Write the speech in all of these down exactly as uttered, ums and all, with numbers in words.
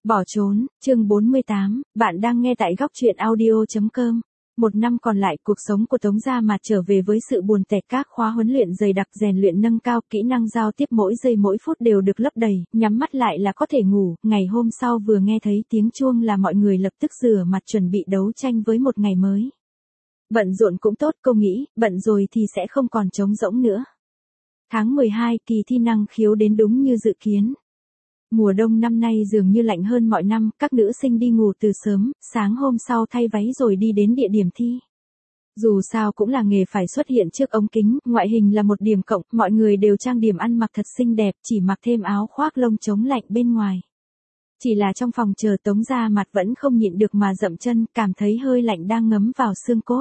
Bỏ trốn, chương bốn mươi tám, bạn đang nghe tại góc truyện audio.com. Một năm còn lại, cuộc sống của Tống Gia Mạt trở về với sự buồn tẻ, các khóa huấn luyện dày đặc rèn luyện nâng cao, kỹ năng giao tiếp mỗi giây mỗi phút đều được lấp đầy, nhắm mắt lại là có thể ngủ. Ngày hôm sau vừa nghe thấy tiếng chuông là mọi người lập tức rửa mặt chuẩn bị đấu tranh với một ngày mới. Bận rộn cũng tốt, cô nghĩ, bận rồi thì sẽ không còn trống rỗng nữa. Tháng mười hai, kỳ thi năng khiếu đến đúng như dự kiến. Mùa đông năm nay dường như lạnh hơn mọi năm, các nữ sinh đi ngủ từ sớm, sáng hôm sau thay váy rồi đi đến địa điểm thi. Dù sao cũng là nghề phải xuất hiện trước ống kính, ngoại hình là một điểm cộng, mọi người đều trang điểm ăn mặc thật xinh đẹp, chỉ mặc thêm áo khoác lông chống lạnh bên ngoài. Chỉ là trong phòng chờ Tống Gia Mạt vẫn không nhịn được mà dậm chân, cảm thấy hơi lạnh đang ngấm vào xương cốt.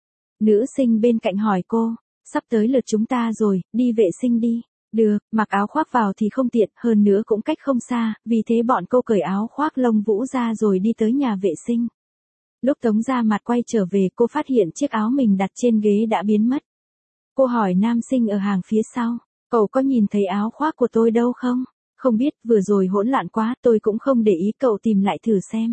Nữ sinh bên cạnh hỏi cô, sắp tới lượt chúng ta rồi, đi vệ sinh đi. Được, mặc áo khoác vào thì không tiện, hơn nữa cũng cách không xa, vì thế bọn cô cởi áo khoác lông vũ ra rồi đi tới nhà vệ sinh. Lúc Tống Gia Mạt quay trở về, cô phát hiện chiếc áo mình đặt trên ghế đã biến mất. Cô hỏi nam sinh ở hàng phía sau, cậu có nhìn thấy áo khoác của tôi đâu không? Không biết, vừa rồi hỗn loạn quá, tôi cũng không để ý, cậu tìm lại thử xem.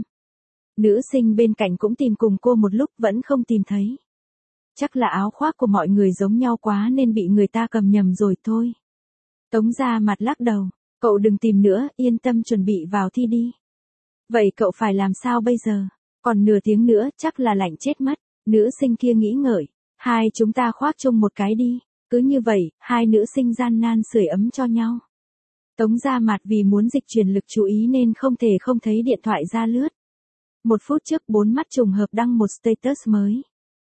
Nữ sinh bên cạnh cũng tìm cùng cô một lúc vẫn không tìm thấy. Chắc là áo khoác của mọi người giống nhau quá nên bị người ta cầm nhầm rồi thôi. Tống Gia Mạt lắc đầu, cậu đừng tìm nữa, yên tâm chuẩn bị vào thi đi. Vậy cậu phải làm sao bây giờ? Còn nửa tiếng nữa, chắc là lạnh chết mất. Nữ sinh kia nghĩ ngợi, hai chúng ta khoác chung một cái đi. Cứ như vậy, hai nữ sinh gian nan sưởi ấm cho nhau. Tống Gia Mạt vì muốn dịch chuyển lực chú ý nên không thể không thấy điện thoại ra lướt. Một phút trước bốn mắt trùng hợp đăng một status mới.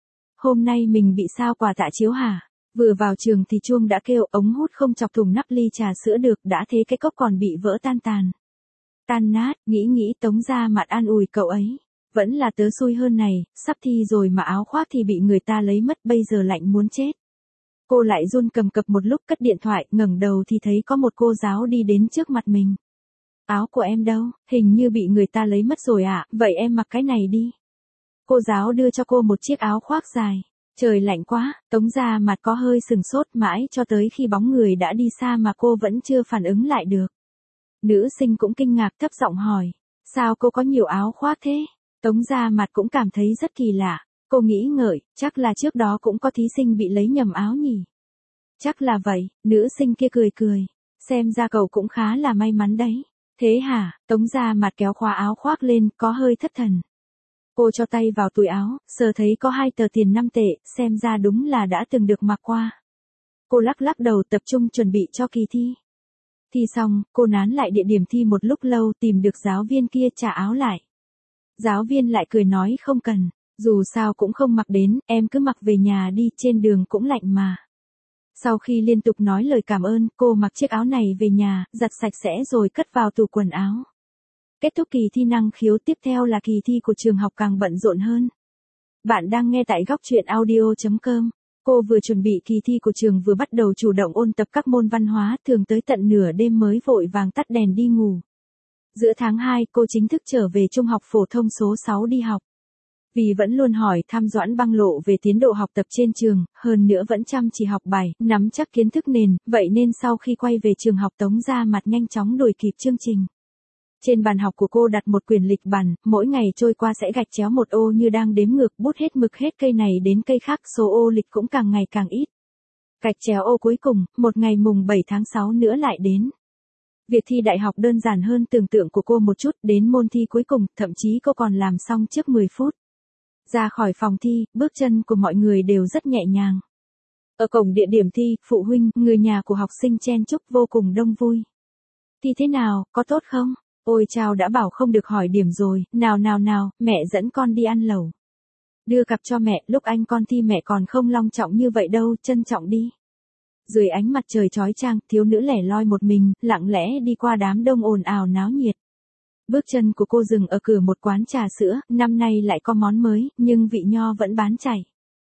Hôm nay mình bị sao quả tạ chiếu hả? Vừa vào trường thì chuông đã kêu, ống hút không chọc thùng nắp ly trà sữa được, đã thế cái cốc còn bị vỡ tan tàn. Tan nát, nghĩ nghĩ Tống Gia Mạt an ủi cậu ấy. Vẫn là tớ xui hơn này, sắp thi rồi mà áo khoác thì bị người ta lấy mất, bây giờ lạnh muốn chết. Cô lại run cầm cập một lúc, cất điện thoại, ngẩng đầu thì thấy có một cô giáo đi đến trước mặt mình. Áo của em đâu, hình như bị người ta lấy mất rồi ạ, à? Vậy em mặc cái này đi. Cô giáo đưa cho cô một chiếc áo khoác dài. Trời lạnh quá, Tống Gia Mạt có hơi sừng sốt mãi cho tới khi bóng người đã đi xa mà cô vẫn chưa phản ứng lại được. Nữ sinh cũng kinh ngạc thấp giọng hỏi, sao cô có nhiều áo khoác thế? Tống Gia Mạt cũng cảm thấy rất kỳ lạ, cô nghĩ ngợi, chắc là trước đó cũng có thí sinh bị lấy nhầm áo nhỉ. Chắc là vậy, nữ sinh kia cười cười, xem ra cậu cũng khá là may mắn đấy. Thế hả? Tống Gia Mạt kéo khóa áo khoác lên, có hơi thất thần. Cô cho tay vào túi áo, sờ thấy có hai tờ tiền năm tệ, xem ra đúng là đã từng được mặc qua. Cô lắc lắc đầu tập trung chuẩn bị cho kỳ thi. Thi xong, cô nán lại địa điểm thi một lúc lâu tìm được giáo viên kia trả áo lại. Giáo viên lại cười nói không cần, dù sao cũng không mặc đến, em cứ mặc về nhà đi, trên đường cũng lạnh mà. Sau khi liên tục nói lời cảm ơn, cô mặc chiếc áo này về nhà, giặt sạch sẽ rồi cất vào tủ quần áo. Kết thúc kỳ thi năng khiếu, tiếp theo là kỳ thi của trường học càng bận rộn hơn. Bạn đang nghe tại góc truyện audio.com. Cô vừa chuẩn bị kỳ thi của trường vừa bắt đầu chủ động ôn tập các môn văn hóa, thường tới tận nửa đêm mới vội vàng tắt đèn đi ngủ. Giữa tháng hai, cô chính thức trở về trung học phổ thông số sáu đi học. Vì vẫn luôn hỏi thăm Doãn Băng Lộ về tiến độ học tập trên trường, hơn nữa vẫn chăm chỉ học bài, nắm chắc kiến thức nền, vậy nên sau khi quay về trường học Tống Gia Mạt nhanh chóng đuổi kịp chương trình. Trên bàn học của cô đặt một quyển lịch bản, mỗi ngày trôi qua sẽ gạch chéo một ô như đang đếm ngược, bút hết mực hết cây này đến cây khác, số ô lịch cũng càng ngày càng ít. Gạch chéo ô cuối cùng, một ngày mùng bảy tháng sáu nữa lại đến. Việc thi đại học đơn giản hơn tưởng tượng của cô một chút, đến môn thi cuối cùng, thậm chí cô còn làm xong trước mười phút. Ra khỏi phòng thi, bước chân của mọi người đều rất nhẹ nhàng. Ở cổng địa điểm thi, phụ huynh, người nhà của học sinh chen chúc vô cùng đông vui. Thi thế nào, có tốt không? Ôi chao, đã bảo không được hỏi điểm rồi, nào nào nào, mẹ dẫn con đi ăn lẩu. Đưa cặp cho mẹ, lúc anh con thi mẹ còn không long trọng như vậy đâu, trân trọng đi. Dưới ánh mặt trời chói chang, thiếu nữ lẻ loi một mình, lặng lẽ đi qua đám đông ồn ào náo nhiệt. Bước chân của cô dừng ở cửa một quán trà sữa, năm nay lại có món mới, nhưng vị nho vẫn bán chảy.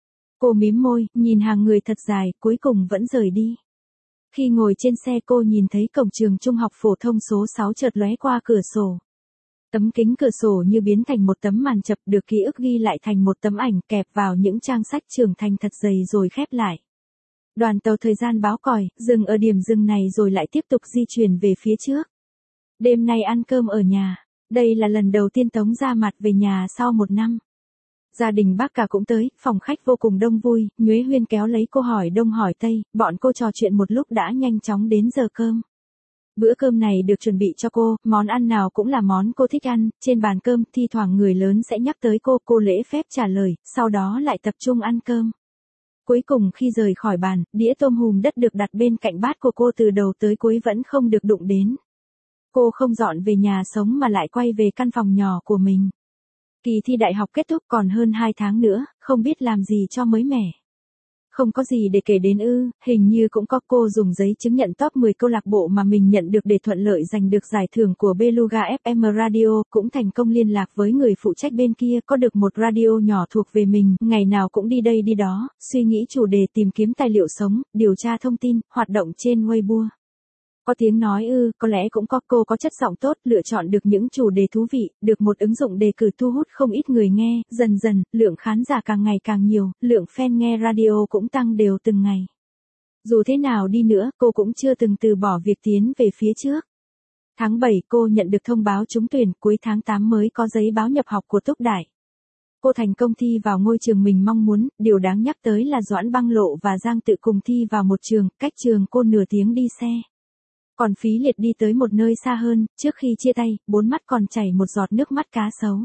Cô mím môi, nhìn hàng người thật dài, cuối cùng vẫn rời đi. Khi ngồi trên xe cô nhìn thấy cổng trường trung học phổ thông số sáu chợt lóe qua cửa sổ. Tấm kính cửa sổ như biến thành một tấm màn chập, được ký ức ghi lại thành một tấm ảnh kẹp vào những trang sách trưởng thành thật dày rồi khép lại. Đoàn tàu thời gian báo còi, dừng ở điểm dừng này rồi lại tiếp tục di chuyển về phía trước. Đêm nay ăn cơm ở nhà. Đây là lần đầu tiên Tống Gia Mạt về nhà sau một năm. Gia đình bác cả cũng tới, phòng khách vô cùng đông vui, Nhuế Huyên kéo lấy cô hỏi đông hỏi tây, bọn cô trò chuyện một lúc đã nhanh chóng đến giờ cơm. Bữa cơm này được chuẩn bị cho cô, món ăn nào cũng là món cô thích ăn, trên bàn cơm thi thoảng người lớn sẽ nhắc tới cô, cô lễ phép trả lời, sau đó lại tập trung ăn cơm. Cuối cùng khi rời khỏi bàn, đĩa tôm hùm đất được đặt bên cạnh bát của cô từ đầu tới cuối vẫn không được đụng đến. Cô không dọn về nhà sống mà lại quay về căn phòng nhỏ của mình. Kỳ thi đại học kết thúc còn hơn hai tháng nữa, không biết làm gì cho mới mẻ. Không có gì để kể đến ư, hình như cũng có. Cô dùng giấy chứng nhận top mười câu lạc bộ mà mình nhận được để thuận lợi giành được giải thưởng của Beluga ép em Radio, cũng thành công liên lạc với người phụ trách bên kia, có được một radio nhỏ thuộc về mình, ngày nào cũng đi đây đi đó, suy nghĩ chủ đề, tìm kiếm tài liệu sống, điều tra thông tin, hoạt động trên Weibo. Có tiếng nói ư, có lẽ cũng có. Cô có chất giọng tốt, lựa chọn được những chủ đề thú vị, được một ứng dụng đề cử thu hút không ít người nghe, dần dần, lượng khán giả càng ngày càng nhiều, lượng fan nghe radio cũng tăng đều từng ngày. Dù thế nào đi nữa, cô cũng chưa từng từ bỏ việc tiến về phía trước. Tháng bảy cô nhận được thông báo trúng tuyển, cuối tháng tám mới có giấy báo nhập học của Túc Đại. Cô thành công thi vào ngôi trường mình mong muốn, điều đáng nhắc tới là Doãn Băng Lộ và Giang Tự cùng thi vào một trường, cách trường cô nửa tiếng đi xe. Còn Phí Liệt đi tới một nơi xa hơn, trước khi chia tay, bốn mắt còn chảy một giọt nước mắt cá sấu.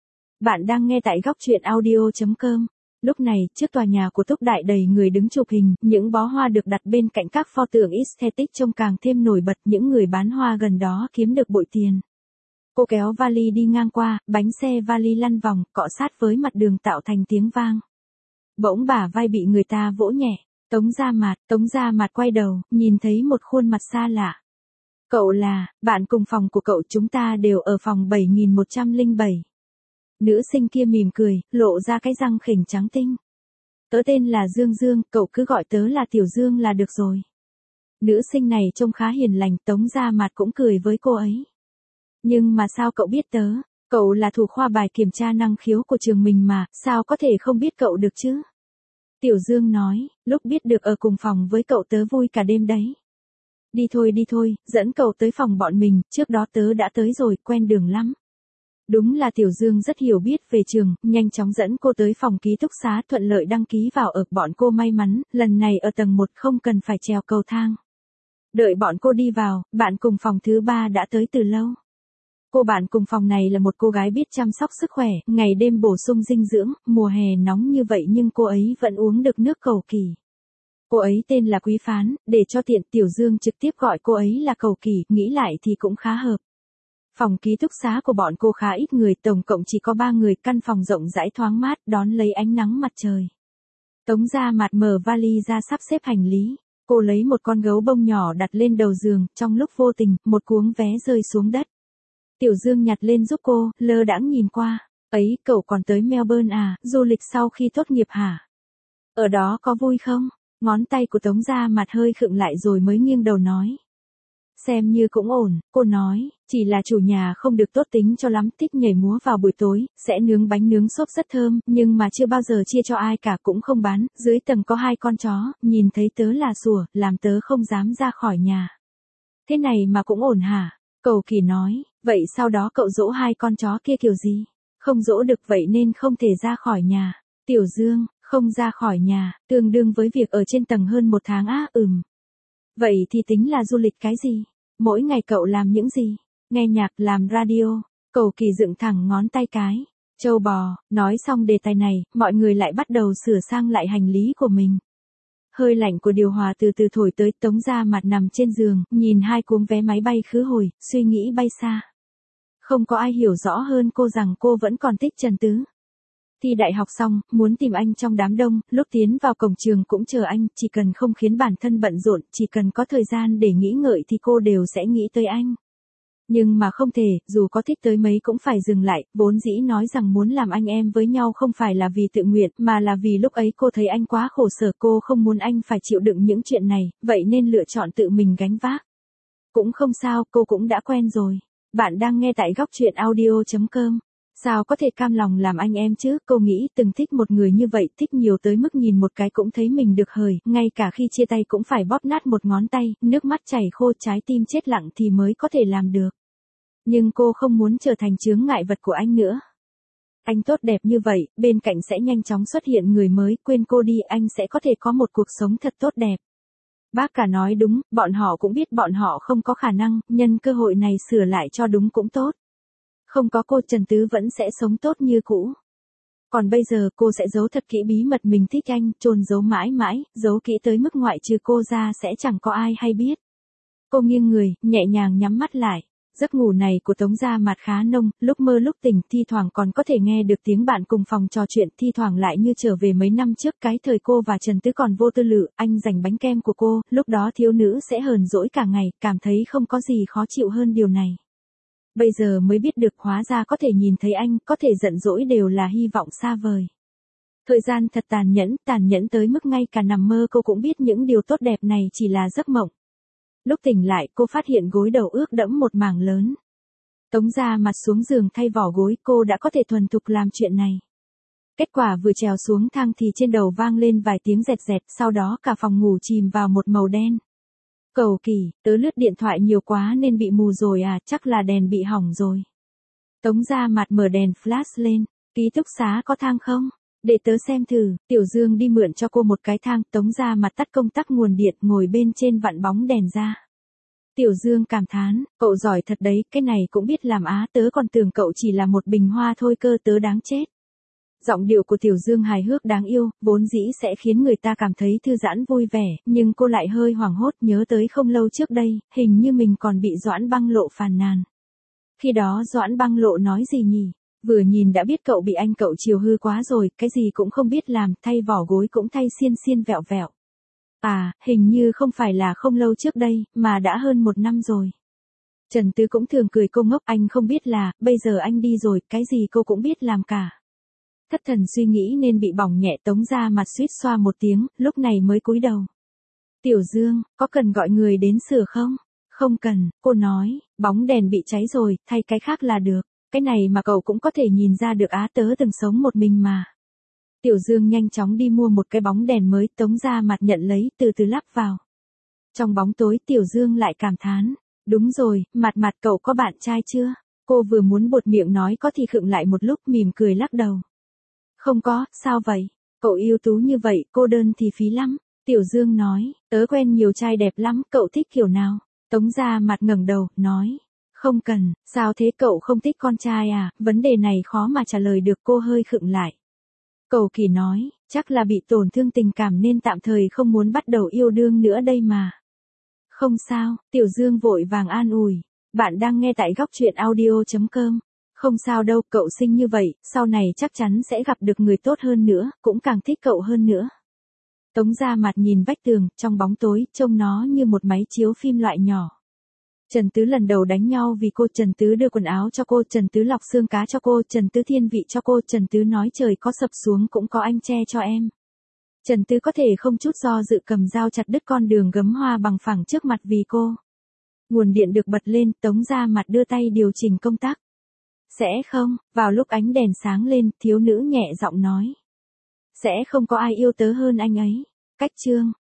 Bạn đang nghe tại góc truyện audio chấm com. Lúc này, trước tòa nhà của Túc Đại đầy người đứng chụp hình, những bó hoa được đặt bên cạnh các pho tượng aesthetic trông càng thêm nổi bật, những người bán hoa gần đó kiếm được bội tiền. Cô kéo vali đi ngang qua, bánh xe vali lăn vòng, cọ sát với mặt đường tạo thành tiếng vang. Bỗng bả vai bị người ta vỗ nhẹ, Tống Gia Mạt, Tống Gia Mạt quay đầu, nhìn thấy một khuôn mặt xa lạ. Cậu là, bạn cùng phòng của cậu, chúng ta đều ở phòng bảy nghìn một trăm lẻ bảy. Nữ sinh kia mỉm cười, lộ ra cái răng khểnh trắng tinh. Tớ tên là Dương Dương, cậu cứ gọi tớ là Tiểu Dương là được rồi. Nữ sinh này trông khá hiền lành, Tống Gia Mạt cũng cười với cô ấy. Nhưng mà sao cậu biết tớ? Cậu là thủ khoa bài kiểm tra năng khiếu của trường mình mà, sao có thể không biết cậu được chứ? Tiểu Dương nói, lúc biết được ở cùng phòng với cậu tớ vui cả đêm đấy. Đi thôi đi thôi, dẫn cậu tới phòng bọn mình, trước đó tớ đã tới rồi, quen đường lắm. Đúng là Tiểu Dương rất hiểu biết về trường, nhanh chóng dẫn cô tới phòng ký túc xá, thuận lợi đăng ký vào ở. Bọn cô may mắn, lần này ở tầng một không cần phải trèo cầu thang. Đợi bọn cô đi vào, bạn cùng phòng thứ ba đã tới từ lâu. Cô bạn cùng phòng này là một cô gái biết chăm sóc sức khỏe, ngày đêm bổ sung dinh dưỡng, mùa hè nóng như vậy nhưng cô ấy vẫn uống được nước cầu kỳ. Cô ấy tên là Quý Phán, để cho tiện Tiểu Dương trực tiếp gọi cô ấy là cầu kỳ, nghĩ lại thì cũng khá hợp. Phòng ký túc xá của bọn cô khá ít người, tổng cộng chỉ có ba người, căn phòng rộng rãi thoáng mát, đón lấy ánh nắng mặt trời. Tống Gia Mạt mở vali ra sắp xếp hành lý. Cô lấy một con gấu bông nhỏ đặt lên đầu giường, trong lúc vô tình, một cuống vé rơi xuống đất. Tiểu Dương nhặt lên giúp cô, lơ đãng nhìn qua. Ấy, cậu còn tới Melbourne à, du lịch sau khi tốt nghiệp hả? Ở đó có vui không? Ngón tay của Tống Gia Mạt hơi khựng lại rồi mới nghiêng đầu nói. Xem như cũng ổn, cô nói, chỉ là chủ nhà không được tốt tính cho lắm, thích nhảy múa vào buổi tối, sẽ nướng bánh nướng xốp rất thơm, nhưng mà chưa bao giờ chia cho ai cả, cũng không bán, dưới tầng có hai con chó, nhìn thấy tớ là sủa, làm tớ không dám ra khỏi nhà. Thế này mà cũng ổn hả? Cầu Kỳ nói, vậy sau đó cậu dỗ hai con chó kia kiểu gì? Không dỗ được vậy nên không thể ra khỏi nhà. Tiểu Dương, không ra khỏi nhà, tương đương với việc ở trên tầng hơn một tháng á, ừm. Vậy thì tính là du lịch cái gì? Mỗi ngày cậu làm những gì? Nghe nhạc, làm radio. Cầu Kỳ dựng thẳng ngón tay cái. Châu bò, nói xong đề tài này, mọi người lại bắt đầu sửa sang lại hành lý của mình. Hơi lạnh của điều hòa từ từ thổi tới, Tống Gia Mạt nằm trên giường, nhìn hai cuống vé máy bay khứ hồi, suy nghĩ bay xa. Không có ai hiểu rõ hơn cô rằng cô vẫn còn thích Trần Tứ. Thi đại học xong, muốn tìm anh trong đám đông, lúc tiến vào cổng trường cũng chờ anh, chỉ cần không khiến bản thân bận rộn, chỉ cần có thời gian để nghĩ ngợi thì cô đều sẽ nghĩ tới anh. Nhưng mà không thể, dù có thích tới mấy cũng phải dừng lại, vốn dĩ nói rằng muốn làm anh em với nhau không phải là vì tự nguyện, mà là vì lúc ấy cô thấy anh quá khổ sở, cô không muốn anh phải chịu đựng những chuyện này, vậy nên lựa chọn tự mình gánh vác. Cũng không sao, cô cũng đã quen rồi. Bạn đang nghe tại góc truyện audio chấm com. Sao có thể cam lòng làm anh em chứ, cô nghĩ từng thích một người như vậy, thích nhiều tới mức nhìn một cái cũng thấy mình được hời, ngay cả khi chia tay cũng phải bóp nát một ngón tay, nước mắt chảy khô, trái tim chết lặng thì mới có thể làm được. Nhưng cô không muốn trở thành chướng ngại vật của anh nữa. Anh tốt đẹp như vậy, bên cạnh sẽ nhanh chóng xuất hiện người mới, quên cô đi anh sẽ có thể có một cuộc sống thật tốt đẹp. Bác cả nói đúng, bọn họ cũng biết bọn họ không có khả năng, nhân cơ hội này sửa lại cho đúng cũng tốt. Không có cô Trần Tứ vẫn sẽ sống tốt như cũ. Còn bây giờ cô sẽ giấu thật kỹ bí mật mình thích anh, chôn giấu mãi mãi, giấu kỹ tới mức ngoại trừ cô ra sẽ chẳng có ai hay biết. Cô nghiêng người, nhẹ nhàng nhắm mắt lại. Giấc ngủ này của Tống Gia Mạt khá nông, lúc mơ lúc tỉnh, thi thoảng còn có thể nghe được tiếng bạn cùng phòng trò chuyện, thi thoảng lại như trở về mấy năm trước cái thời cô và Trần Tứ còn vô tư lự, anh giành bánh kem của cô, lúc đó thiếu nữ sẽ hờn dỗi cả ngày, cảm thấy không có gì khó chịu hơn điều này. Bây giờ mới biết được hóa ra có thể nhìn thấy anh, có thể giận dỗi đều là hy vọng xa vời. Thời gian thật tàn nhẫn, tàn nhẫn tới mức ngay cả nằm mơ cô cũng biết những điều tốt đẹp này chỉ là giấc mộng. Lúc tỉnh lại cô phát hiện gối đầu ướt đẫm một mảng lớn. Tống Gia Mạt xuống giường thay vỏ gối, cô đã có thể thuần thục làm chuyện này. Kết quả vừa trèo xuống thang thì trên đầu vang lên vài tiếng rẹt rẹt, sau đó cả phòng ngủ chìm vào một màu đen. Cầu kỳ, tớ lướt điện thoại nhiều quá nên bị mù rồi à, chắc là đèn bị hỏng rồi. Tống Gia Mạt mở đèn flash lên, ký túc xá có thang không? Để tớ xem thử, Tiểu Dương đi mượn cho cô một cái thang, Tống Gia Mạt tắt công tắc nguồn điện ngồi bên trên vặn bóng đèn ra. Tiểu Dương cảm thán, cậu giỏi thật đấy, cái này cũng biết làm á, tớ còn tưởng cậu chỉ là một bình hoa thôi cơ, tớ đáng chết. Giọng điệu của Tiểu Dương hài hước đáng yêu, vốn dĩ sẽ khiến người ta cảm thấy thư giãn vui vẻ, nhưng cô lại hơi hoảng hốt nhớ tới không lâu trước đây, hình như mình còn bị Doãn Băng Lộ phàn nàn. Khi đó Doãn Băng Lộ nói gì nhỉ? Vừa nhìn đã biết cậu bị anh cậu chiều hư quá rồi, cái gì cũng không biết làm, thay vỏ gối cũng thay xiên xiên vẹo vẹo. À, hình như không phải là không lâu trước đây, mà đã hơn một năm rồi. Trần Tứ cũng thường cười cô ngốc, anh không biết là, bây giờ anh đi rồi, cái gì cô cũng biết làm cả. Thất thần suy nghĩ nên bị bỏng nhẹ, Tống Gia Mạt suýt xoa một tiếng, lúc này mới cúi đầu. Tiểu Dương, có cần gọi người đến sửa không? Không cần, cô nói, bóng đèn bị cháy rồi, thay cái khác là được. Cái này mà cậu cũng có thể nhìn ra được á, tớ từng sống một mình mà. Tiểu Dương nhanh chóng đi mua một cái bóng đèn mới, Tống Gia Mạt nhận lấy, từ từ lắp vào. Trong bóng tối Tiểu Dương lại cảm thán, đúng rồi, Mạt Mạt cậu có bạn trai chưa? Cô vừa muốn buột miệng nói có thì khựng lại một lúc mỉm cười lắc đầu. Không có, sao vậy? Cậu ưu tú như vậy, cô đơn thì phí lắm. Tiểu Dương nói, tớ quen nhiều trai đẹp lắm, cậu thích kiểu nào? Tống Gia Mạt ngẩng đầu, nói. Không cần, sao thế cậu không thích con trai à, vấn đề này khó mà trả lời được, cô hơi khựng lại. Cầu Kỳ nói, chắc là bị tổn thương tình cảm nên tạm thời không muốn bắt đầu yêu đương nữa đây mà. Không sao, Tiểu Dương vội vàng an ủi, bạn đang nghe tại góc truyện audio chấm com. Không sao đâu, cậu xinh như vậy, sau này chắc chắn sẽ gặp được người tốt hơn nữa, cũng càng thích cậu hơn nữa. Tống Gia Mạt nhìn vách tường, trong bóng tối, trông nó như một máy chiếu phim loại nhỏ. Trần Tứ lần đầu đánh nhau vì cô, Trần Tứ đưa quần áo cho cô, Trần Tứ lọc xương cá cho cô, Trần Tứ thiên vị cho cô, Trần Tứ nói trời có sập xuống cũng có anh che cho em. Trần Tứ có thể không chút do dự cầm dao chặt đứt con đường gấm hoa bằng phẳng trước mặt vì cô. Nguồn điện được bật lên, Tống Gia Mạt đưa tay điều chỉnh công tắc. Sẽ không, vào lúc ánh đèn sáng lên, thiếu nữ nhẹ giọng nói. Sẽ không có ai yêu tớ hơn anh ấy. Cách chương.